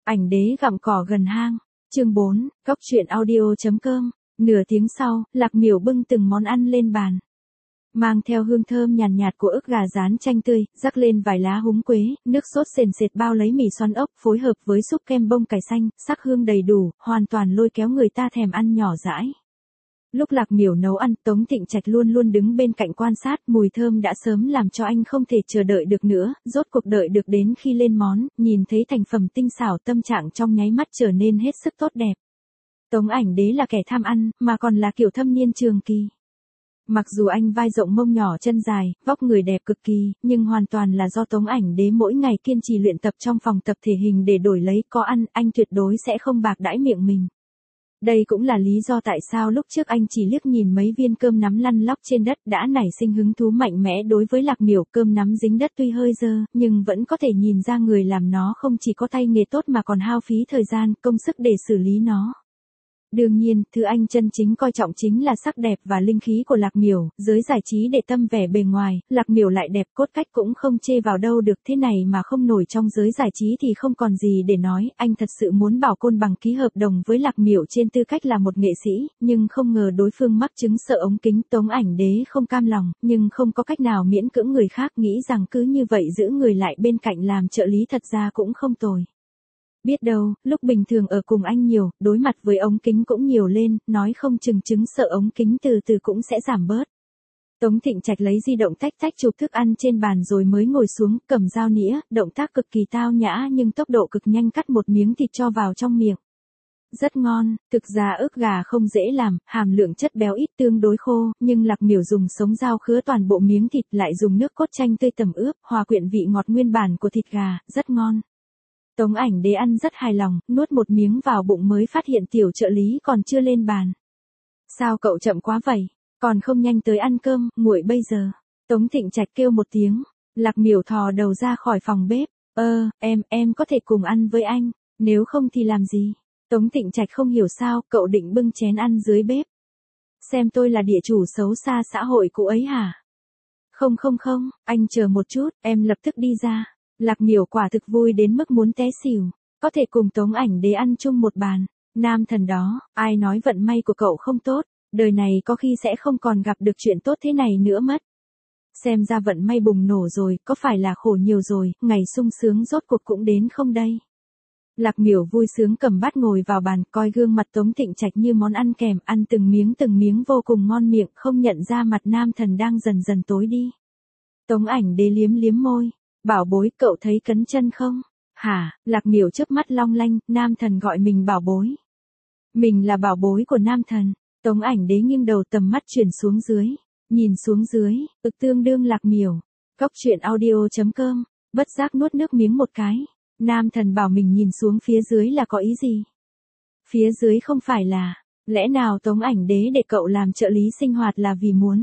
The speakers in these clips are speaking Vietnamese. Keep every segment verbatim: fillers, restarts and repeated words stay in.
Ảnh đế gặm cỏ gần hang. Chương bốn, Góc truyện audio chấm com. Nửa tiếng sau, Lạc Miểu bưng từng món ăn lên bàn. Mang theo hương thơm nhàn nhạt, nhạt của ức gà rán chanh tươi, rắc lên vài lá húng quế, nước sốt sền sệt bao lấy mì xoăn ốc phối hợp với súp kem bông cải xanh, sắc hương đầy đủ, hoàn toàn lôi kéo người ta thèm ăn nhỏ dãi. Lúc Lạc Miểu nấu ăn, Tống Thịnh Trạch luôn luôn đứng bên cạnh quan sát, mùi thơm đã sớm làm cho anh không thể chờ đợi được nữa, rốt cuộc đợi được đến khi lên món, nhìn thấy thành phẩm tinh xảo, tâm trạng trong nháy mắt trở nên hết sức tốt đẹp. Tống Ảnh Đế là kẻ tham ăn, mà còn là kiểu thâm niên trường kỳ. Mặc dù anh vai rộng mông nhỏ chân dài, vóc người đẹp cực kỳ, nhưng hoàn toàn là do Tống Ảnh Đế mỗi ngày kiên trì luyện tập trong phòng tập thể hình để đổi lấy có ăn, anh tuyệt đối sẽ không bạc đãi miệng mình. Đây cũng là lý do tại sao lúc trước anh chỉ liếc nhìn mấy viên cơm nắm lăn lóc trên đất đã nảy sinh hứng thú mạnh mẽ đối với Lạc Miểu. Cơm nắm dính đất tuy hơi dơ, nhưng vẫn có thể nhìn ra người làm nó không chỉ có tay nghề tốt mà còn hao phí thời gian, công sức để xử lý nó. Đương nhiên, thứ anh chân chính coi trọng chính là sắc đẹp và linh khí của Lạc Miểu, giới giải trí để tâm vẻ bề ngoài, Lạc Miểu lại đẹp, cốt cách cũng không chê vào đâu được, thế này mà không nổi trong giới giải trí thì không còn gì để nói, anh thật sự muốn bảo Côn Bằng ký hợp đồng với Lạc Miểu trên tư cách là một nghệ sĩ, nhưng không ngờ đối phương mắc chứng sợ ống kính. Tống Ảnh Đế không cam lòng, nhưng không có cách nào miễn cưỡng người khác, nghĩ rằng cứ như vậy giữ người lại bên cạnh làm trợ lý thật ra cũng không tồi. Biết đâu, lúc bình thường ở cùng anh nhiều, đối mặt với ống kính cũng nhiều lên, nói không chừng chứng sợ ống kính từ từ cũng sẽ giảm bớt. Tống Thịnh Trạch lấy di động tách tách chụp thức ăn trên bàn rồi mới ngồi xuống, cầm dao nĩa, động tác cực kỳ tao nhã nhưng tốc độ cực nhanh, cắt một miếng thịt cho vào trong miệng. Rất ngon, thực ra ức gà không dễ làm, hàm lượng chất béo ít, tương đối khô, nhưng Lạc Miểu dùng sống dao khứa toàn bộ miếng thịt, lại dùng nước cốt chanh tươi tẩm ướp, hòa quyện vị ngọt nguyên bản của thịt gà, rất ngon. Tống Ảnh Đế ăn rất hài lòng, nuốt một miếng vào bụng mới phát hiện tiểu trợ lý còn chưa lên bàn. Sao cậu chậm quá vậy? Còn không nhanh tới ăn cơm, nguội bây giờ. Tống Thịnh Trạch kêu một tiếng. Lạc Miểu thò đầu ra khỏi phòng bếp. Ơ, em, em có thể cùng ăn với anh. Nếu không thì làm gì? Tống Thịnh Trạch không hiểu sao, cậu định bưng chén ăn dưới bếp. Xem tôi là địa chủ xấu xa xã hội cũ ấy hả? Không không không, anh chờ một chút, em lập tức đi ra. Lạc Miểu quả thực vui đến mức muốn té xỉu, có thể cùng Tống Ảnh Đế ăn chung một bàn. Nam thần đó, ai nói vận may của cậu không tốt, đời này có khi sẽ không còn gặp được chuyện tốt thế này nữa mất. Xem ra vận may bùng nổ rồi, có phải là khổ nhiều rồi, ngày sung sướng rốt cuộc cũng đến không đây. Lạc Miểu vui sướng cầm bát ngồi vào bàn, coi gương mặt Tống Thịnh Trạch như món ăn kèm, ăn từng miếng từng miếng vô cùng ngon miệng, không nhận ra mặt nam thần đang dần dần tối đi. Tống Ảnh Đế liếm liếm môi. Bảo bối, cậu thấy cấn chân không? Hả? Lạc Miểu chớp mắt long lanh, nam thần gọi mình bảo bối. Mình là bảo bối của nam thần. Tống Ảnh Đế nghiêng đầu, tầm mắt chuyển xuống dưới. Nhìn xuống dưới, ực tương đương Lạc Miểu. Góc truyện audio chấm com. Bất giác nuốt nước miếng một cái. Nam thần bảo mình nhìn xuống phía dưới là có ý gì? Phía dưới không phải là, lẽ nào Tống Ảnh Đế để cậu làm trợ lý sinh hoạt là vì muốn?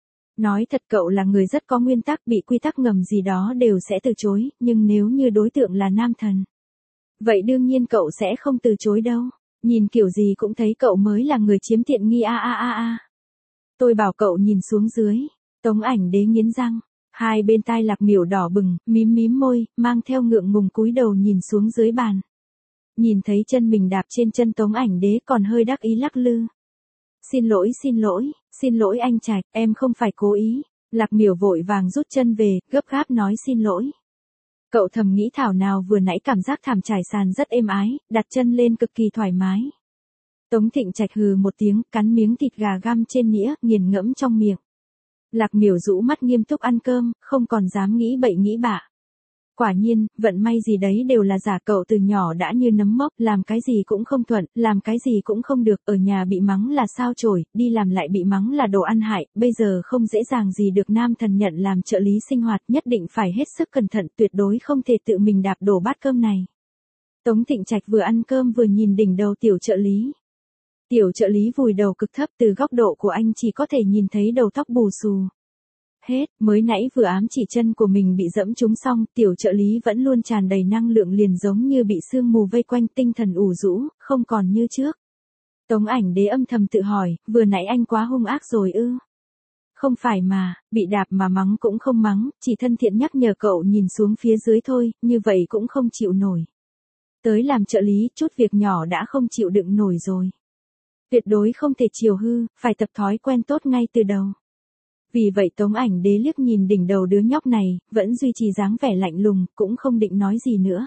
Nói thật, cậu là người rất có nguyên tắc, bị quy tắc ngầm gì đó đều sẽ từ chối, nhưng nếu như đối tượng là nam thần, vậy đương nhiên cậu sẽ không từ chối đâu. Nhìn kiểu gì cũng thấy cậu mới là người chiếm tiện nghi a a a a. Tôi bảo cậu nhìn xuống dưới. Tống Ảnh Đế nghiến răng, hai bên tai Lạc Miểu đỏ bừng, mím mím môi, mang theo ngượng ngùng cúi đầu nhìn xuống dưới bàn. Nhìn thấy chân mình đạp trên chân Tống Ảnh Đế còn hơi đắc ý lắc lư. Xin lỗi xin lỗi, xin lỗi anh Trạch, em không phải cố ý. Lạc Miểu vội vàng rút chân về, gấp gáp nói xin lỗi. Cậu thầm nghĩ thảo nào vừa nãy cảm giác thảm trải sàn rất êm ái, đặt chân lên cực kỳ thoải mái. Tống Thịnh Trạch hừ một tiếng, cắn miếng thịt gà găm trên nĩa, nghiền ngẫm trong miệng. Lạc Miểu rũ mắt nghiêm túc ăn cơm, không còn dám nghĩ bậy nghĩ bạ. Quả nhiên, vận may gì đấy đều là giả, cậu từ nhỏ đã như nấm mốc, làm cái gì cũng không thuận, làm cái gì cũng không được, ở nhà bị mắng là sao chổi, đi làm lại bị mắng là đồ ăn hại, bây giờ không dễ dàng gì được nam thần nhận làm trợ lý sinh hoạt, nhất định phải hết sức cẩn thận, tuyệt đối không thể tự mình đạp đổ bát cơm này. Tống Thịnh Trạch vừa ăn cơm vừa nhìn đỉnh đầu tiểu trợ lý. Tiểu trợ lý vùi đầu cực thấp, từ góc độ của anh chỉ có thể nhìn thấy đầu tóc bù xù. Hết, mới nãy vừa ám chỉ chân của mình bị dẫm trúng xong, tiểu trợ lý vẫn luôn tràn đầy năng lượng, liền giống như bị sương mù vây quanh, tinh thần ủ rũ, không còn như trước. Tống Ảnh Đế âm thầm tự hỏi, vừa nãy anh quá hung ác rồi ư? Không phải mà, bị đạp mà mắng cũng không mắng, chỉ thân thiện nhắc nhở cậu nhìn xuống phía dưới thôi, như vậy cũng không chịu nổi. Tới làm trợ lý, chút việc nhỏ đã không chịu đựng nổi rồi. Tuyệt đối không thể chiều hư, phải tập thói quen tốt ngay từ đầu. Vì vậy Tống Ảnh Đế liếc nhìn đỉnh đầu đứa nhóc này, vẫn duy trì dáng vẻ lạnh lùng, cũng không định nói gì nữa.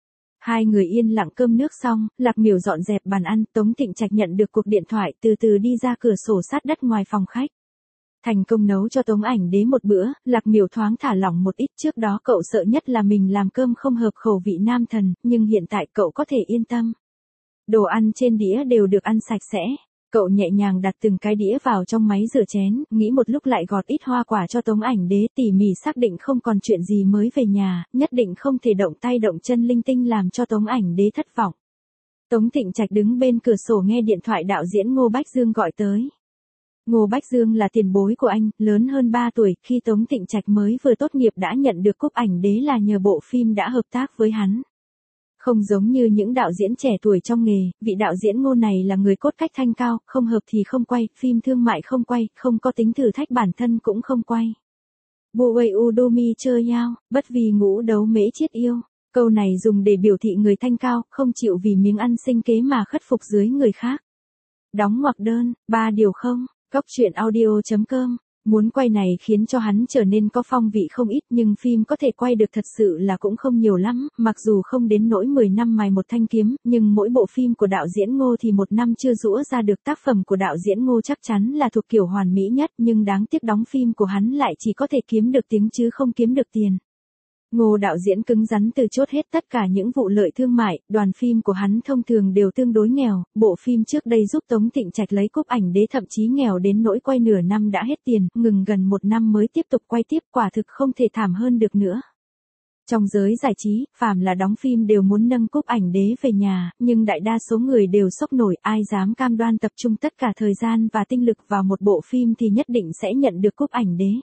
Hai người yên lặng cơm nước xong, Lạc Miểu dọn dẹp bàn ăn, Tống Thịnh Trạch nhận được cuộc điện thoại từ từ đi ra cửa sổ sát đất ngoài phòng khách. Thành công nấu cho Tống Ảnh Đế một bữa, Lạc Miểu thoáng thả lỏng một ít, trước đó cậu sợ nhất là mình làm cơm không hợp khẩu vị nam thần, nhưng hiện tại cậu có thể yên tâm. Đồ ăn trên đĩa đều được ăn sạch sẽ. Cậu nhẹ nhàng đặt từng cái đĩa vào trong máy rửa chén, nghĩ một lúc lại gọt ít hoa quả cho Tống Ảnh Đế, tỉ mỉ xác định không còn chuyện gì mới về nhà, nhất định không thể động tay động chân linh tinh làm cho Tống Ảnh Đế thất vọng. Tống Thịnh Trạch đứng bên cửa sổ nghe điện thoại đạo diễn Ngô Bách Dương gọi tới. Ngô Bách Dương là tiền bối của anh, lớn hơn ba tuổi, khi Tống Thịnh Trạch mới vừa tốt nghiệp đã nhận được cúp ảnh đế là nhờ bộ phim đã hợp tác với hắn. Không giống như những đạo diễn trẻ tuổi trong nghề, vị đạo diễn Ngô này là người cốt cách thanh cao, không hợp thì không quay, phim thương mại không quay, không có tính thử thách bản thân cũng không quay. Bùi uây u đô mi chơi nhau, bất vì ngũ đấu mễ chiết yêu. Câu này dùng để biểu thị người thanh cao, không chịu vì miếng ăn sinh kế mà khất phục dưới người khác. Đóng ngoặc đơn, ba điều không, cóc truyện audio chấm com. Muốn quay này khiến cho hắn trở nên có phong vị không ít, nhưng phim có thể quay được thật sự là cũng không nhiều lắm, mặc dù không đến nỗi mười năm mài một thanh kiếm, nhưng mỗi bộ phim của đạo diễn Ngô thì một năm chưa rũa ra được. Tác phẩm của đạo diễn Ngô chắc chắn là thuộc kiểu hoàn mỹ nhất, nhưng đáng tiếc đóng phim của hắn lại chỉ có thể kiếm được tiếng chứ không kiếm được tiền. Ngô đạo diễn cứng rắn từ chốt hết tất cả những vụ lợi thương mại, đoàn phim của hắn thông thường đều tương đối nghèo, bộ phim trước đây giúp Tống Thịnh Trạch lấy cúp ảnh đế thậm chí nghèo đến nỗi quay nửa năm đã hết tiền, ngừng gần một năm mới tiếp tục quay tiếp, quả thực không thể thảm hơn được nữa. Trong giới giải trí, phàm là đóng phim đều muốn nâng cúp ảnh đế về nhà, nhưng đại đa số người đều sốc nổi, ai dám cam đoan tập trung tất cả thời gian và tinh lực vào một bộ phim thì nhất định sẽ nhận được cúp ảnh đế.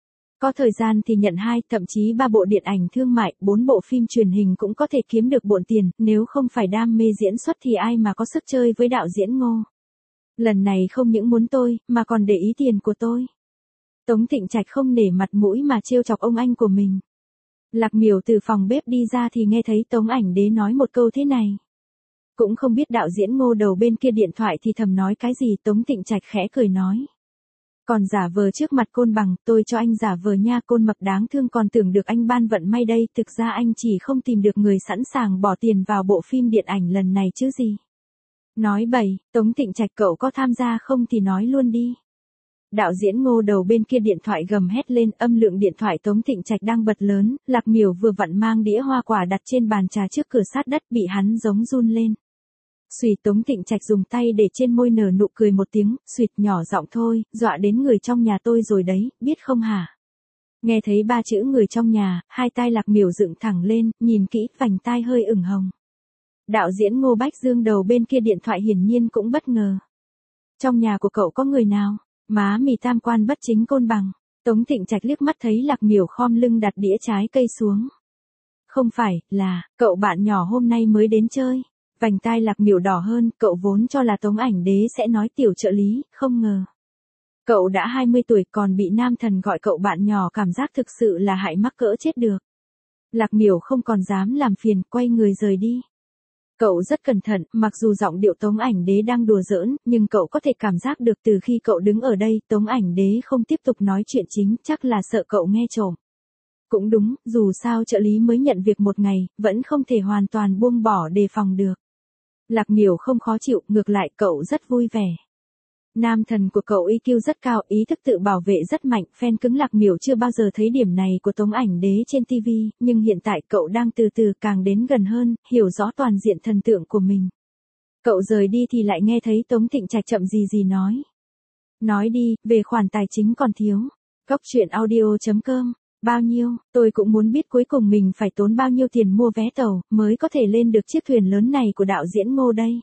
Có thời gian thì nhận hai, thậm chí ba bộ điện ảnh thương mại, bốn bộ phim truyền hình cũng có thể kiếm được bộn tiền, nếu không phải đam mê diễn xuất thì ai mà có sức chơi với đạo diễn Ngô. Lần này không những muốn tôi, mà còn để ý tiền của tôi. Tống Thịnh Trạch không nể mặt mũi mà trêu chọc ông anh của mình. Lạc Miểu từ phòng bếp đi ra thì nghe thấy Tống Ảnh Đế nói một câu thế này. Cũng không biết đạo diễn Ngô đầu bên kia điện thoại thì thầm nói cái gì, Tống Thịnh Trạch khẽ cười nói. Còn giả vờ trước mặt Côn Bằng, tôi cho anh giả vờ nha, Côn Mập đáng thương còn tưởng được anh ban vận may đây, thực ra anh chỉ không tìm được người sẵn sàng bỏ tiền vào bộ phim điện ảnh lần này chứ gì. Nói bậy, Tống Thịnh Trạch cậu có tham gia không thì nói luôn đi. Đạo diễn Ngô đầu bên kia điện thoại gầm hét lên, âm lượng điện thoại Tống Thịnh Trạch đang bật lớn, Lạc Miểu vừa vặn mang đĩa hoa quả đặt trên bàn trà trước cửa sát đất bị hắn giống run lên. Xùy, Tống Thịnh Trạch dùng tay để trên môi nở nụ cười một tiếng, xuyệt nhỏ giọng thôi, dọa đến người trong nhà tôi rồi đấy, biết không hả? Nghe thấy ba chữ người trong nhà, hai tai Lạc Miểu dựng thẳng lên, nhìn kỹ, vành tai hơi ửng hồng. Đạo diễn Ngô Bách Dương đầu bên kia điện thoại hiển nhiên cũng bất ngờ. Trong nhà của cậu có người nào? Má mì tam quan bất chính Côn Bằng. Tống Thịnh Trạch liếc mắt thấy Lạc Miểu khom lưng đặt đĩa trái cây xuống. Không phải, là, cậu bạn nhỏ hôm nay mới đến chơi. Vành tai Lạc Miểu đỏ hơn, cậu vốn cho là Tống Ảnh Đế sẽ nói tiểu trợ lý, không ngờ. Cậu đã hai mươi tuổi còn bị nam thần gọi cậu bạn nhỏ, cảm giác thực sự là hại mắc cỡ chết được. Lạc Miểu không còn dám làm phiền, quay người rời đi. Cậu rất cẩn thận, mặc dù giọng điệu Tống Ảnh Đế đang đùa giỡn, nhưng cậu có thể cảm giác được từ khi cậu đứng ở đây, Tống Ảnh Đế không tiếp tục nói chuyện chính, chắc là sợ cậu nghe trộm. Cũng đúng, dù sao trợ lý mới nhận việc một ngày, vẫn không thể hoàn toàn buông bỏ đề phòng được. Lạc Miểu không khó chịu, ngược lại cậu rất vui vẻ. Nam thần của cậu i kiu rất cao, ý thức tự bảo vệ rất mạnh, fan cứng Lạc Miểu chưa bao giờ thấy điểm này của Tống Ảnh Đế trên ti vi, nhưng hiện tại cậu đang từ từ càng đến gần hơn, hiểu rõ toàn diện thần tượng của mình. Cậu rời đi thì lại nghe thấy Tống Thịnh Trạch chậm gì gì nói. Nói đi, về khoản tài chính còn thiếu. Cóc truyện audio chấm com. Bao nhiêu, tôi cũng muốn biết cuối cùng mình phải tốn bao nhiêu tiền mua vé tàu, mới có thể lên được chiếc thuyền lớn này của đạo diễn Ngô đây.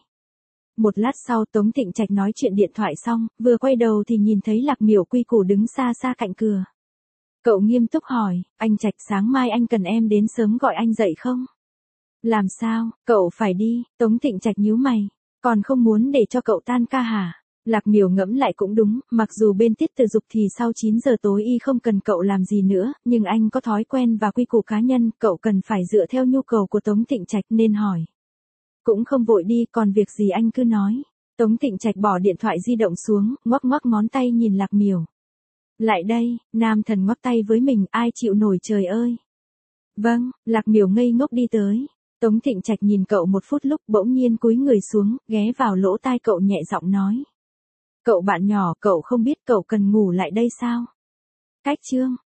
Một lát sau Tống Thịnh Trạch nói chuyện điện thoại xong, vừa quay đầu thì nhìn thấy Lạc Miểu quy củ đứng xa xa cạnh cửa. Cậu nghiêm túc hỏi, anh Trạch sáng mai anh cần em đến sớm gọi anh dậy không? Làm sao, cậu phải đi, Tống Thịnh Trạch nhíu mày, còn không muốn để cho cậu tan ca hả? Lạc Miểu ngẫm lại cũng đúng, mặc dù bên Tiết Từ Dục thì sau chín giờ tối y không cần cậu làm gì nữa, nhưng anh có thói quen và quy củ cá nhân, cậu cần phải dựa theo nhu cầu của Tống Thịnh Trạch nên hỏi. Cũng không vội đi, còn việc gì anh cứ nói. Tống Thịnh Trạch bỏ điện thoại di động xuống, ngoắc ngoắc ngón tay nhìn Lạc Miểu. Lại đây, nam thần ngoắc tay với mình, ai chịu nổi trời ơi. Vâng, Lạc Miểu ngây ngốc đi tới. Tống Thịnh Trạch nhìn cậu một phút lúc bỗng nhiên cúi người xuống, ghé vào lỗ tai cậu nhẹ giọng nói. Cậu bạn nhỏ, cậu không biết cậu cần ngủ lại đây sao? Cách chương.